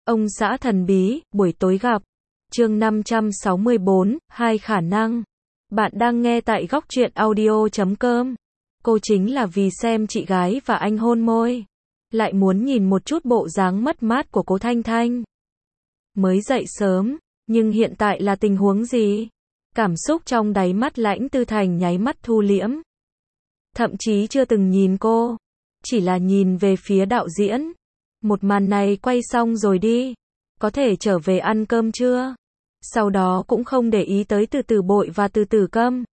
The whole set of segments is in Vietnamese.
Ông xã thần bí, buổi tối gặp. Chương 564, hai khả năng. Bạn đang nghe tại góc truyện audio.com. Cô chính là vì xem chị gái và anh hôn môi, lại muốn nhìn một chút bộ dáng mất mát của cô Thanh Thanh. Mới dậy sớm, nhưng hiện tại là tình huống gì? Cảm xúc trong đáy mắt Lãnh Tư Thành nháy mắt thu liễm. Thậm chí chưa từng nhìn cô, chỉ là nhìn về phía đạo diễn. Một màn này quay xong rồi đi, có thể trở về ăn cơm chưa? Sau đó cũng không để ý tới Từ Tử Bội và Từ Tử Câm.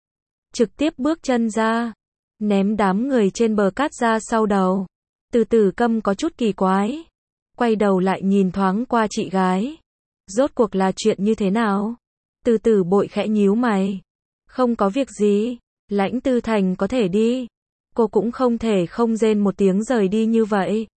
Trực tiếp bước chân ra, ném đám người trên bờ cát ra sau đầu. Từ Tử Câm có chút kỳ quái, quay đầu lại nhìn thoáng qua chị gái. Rốt cuộc là chuyện như thế nào? Từ Tử Bội khẽ nhíu mày. Không có việc gì, Lãnh Tư Thành có thể đi. Cô cũng không thể không rên một tiếng rời đi như vậy.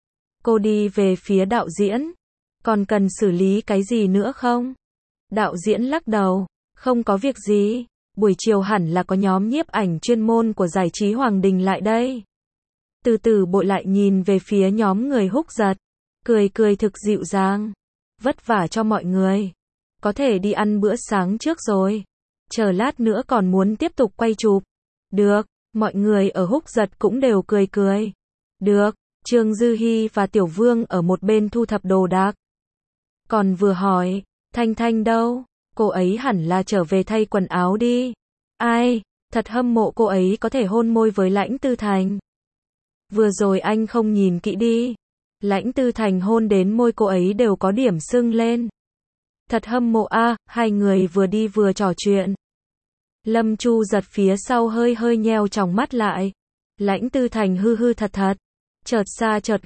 Cô đi về phía đạo diễn. Còn cần xử lý cái gì nữa không? Đạo diễn lắc đầu. Không có việc gì. Buổi chiều hẳn là có nhóm nhiếp ảnh chuyên môn của giải trí Hoàng Đình lại đây. Từ Tử Bội lại nhìn về phía nhóm người Húc Giật. Cười cười thực dịu dàng. Vất vả cho mọi người. Có thể đi ăn bữa sáng trước rồi. Chờ lát nữa còn muốn tiếp tục quay chụp. Được. Mọi người ở Húc Giật cũng đều cười cười. Được. Trương Dư Hi và Tiểu Vương ở một bên thu thập đồ đạc. Còn vừa hỏi, Thanh Thanh đâu? Cô ấy hẳn là trở về thay quần áo đi. Ai, thật hâm mộ cô ấy có thể hôn môi với Lãnh Tư Thành. Vừa rồi anh không nhìn kỹ đi. Lãnh Tư Thành hôn đến môi cô ấy đều có điểm sưng lên. Thật hâm mộ a, hai người vừa đi vừa trò chuyện. Lâm Chu giật phía sau hơi hơi nheo tròng mắt lại. Lãnh Tư Thành hư hư thật thật. Chợt xa chợt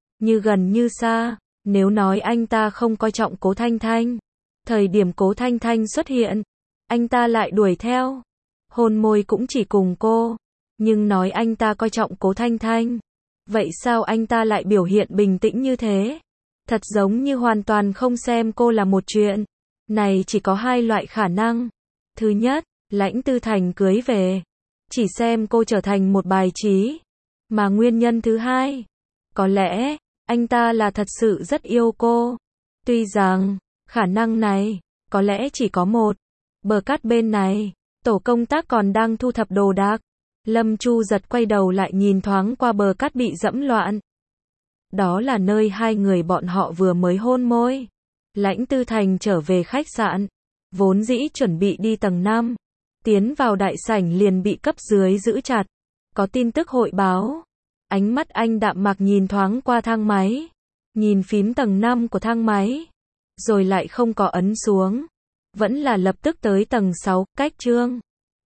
gần như xa. Nếu nói anh ta không coi trọng Cố Thanh Thanh, thời điểm Cố Thanh Thanh xuất hiện, anh ta lại đuổi theo. Hôn môi cũng chỉ cùng cô. Nhưng nói anh ta coi trọng Cố Thanh Thanh, vậy sao anh ta lại biểu hiện bình tĩnh như thế? Thật giống như hoàn toàn không xem cô là một chuyện. Này chỉ có hai loại khả năng. Thứ nhất, Lãnh Tư Thành cưới về, chỉ xem cô trở thành một bài trí. Mà nguyên nhân thứ hai, có lẽ, anh ta là thật sự rất yêu cô. Tuy rằng, khả năng này, có lẽ chỉ có một. Bờ cát bên này, tổ công tác còn đang thu thập đồ đạc. Lâm Chu giật quay đầu lại nhìn thoáng qua bờ cát bị dẫm loạn. Đó là nơi hai người bọn họ vừa mới hôn môi. Lãnh Tư Thành trở về khách sạn, vốn dĩ chuẩn bị đi tầng 5. Tiến vào đại sảnh liền bị cấp dưới giữ chặt. Có tin tức hội báo. Ánh mắt anh đạm mạc nhìn thoáng qua thang máy. Nhìn phím tầng 5 của thang máy. Rồi lại không có ấn xuống. Vẫn là lập tức tới tầng 6, cách Trương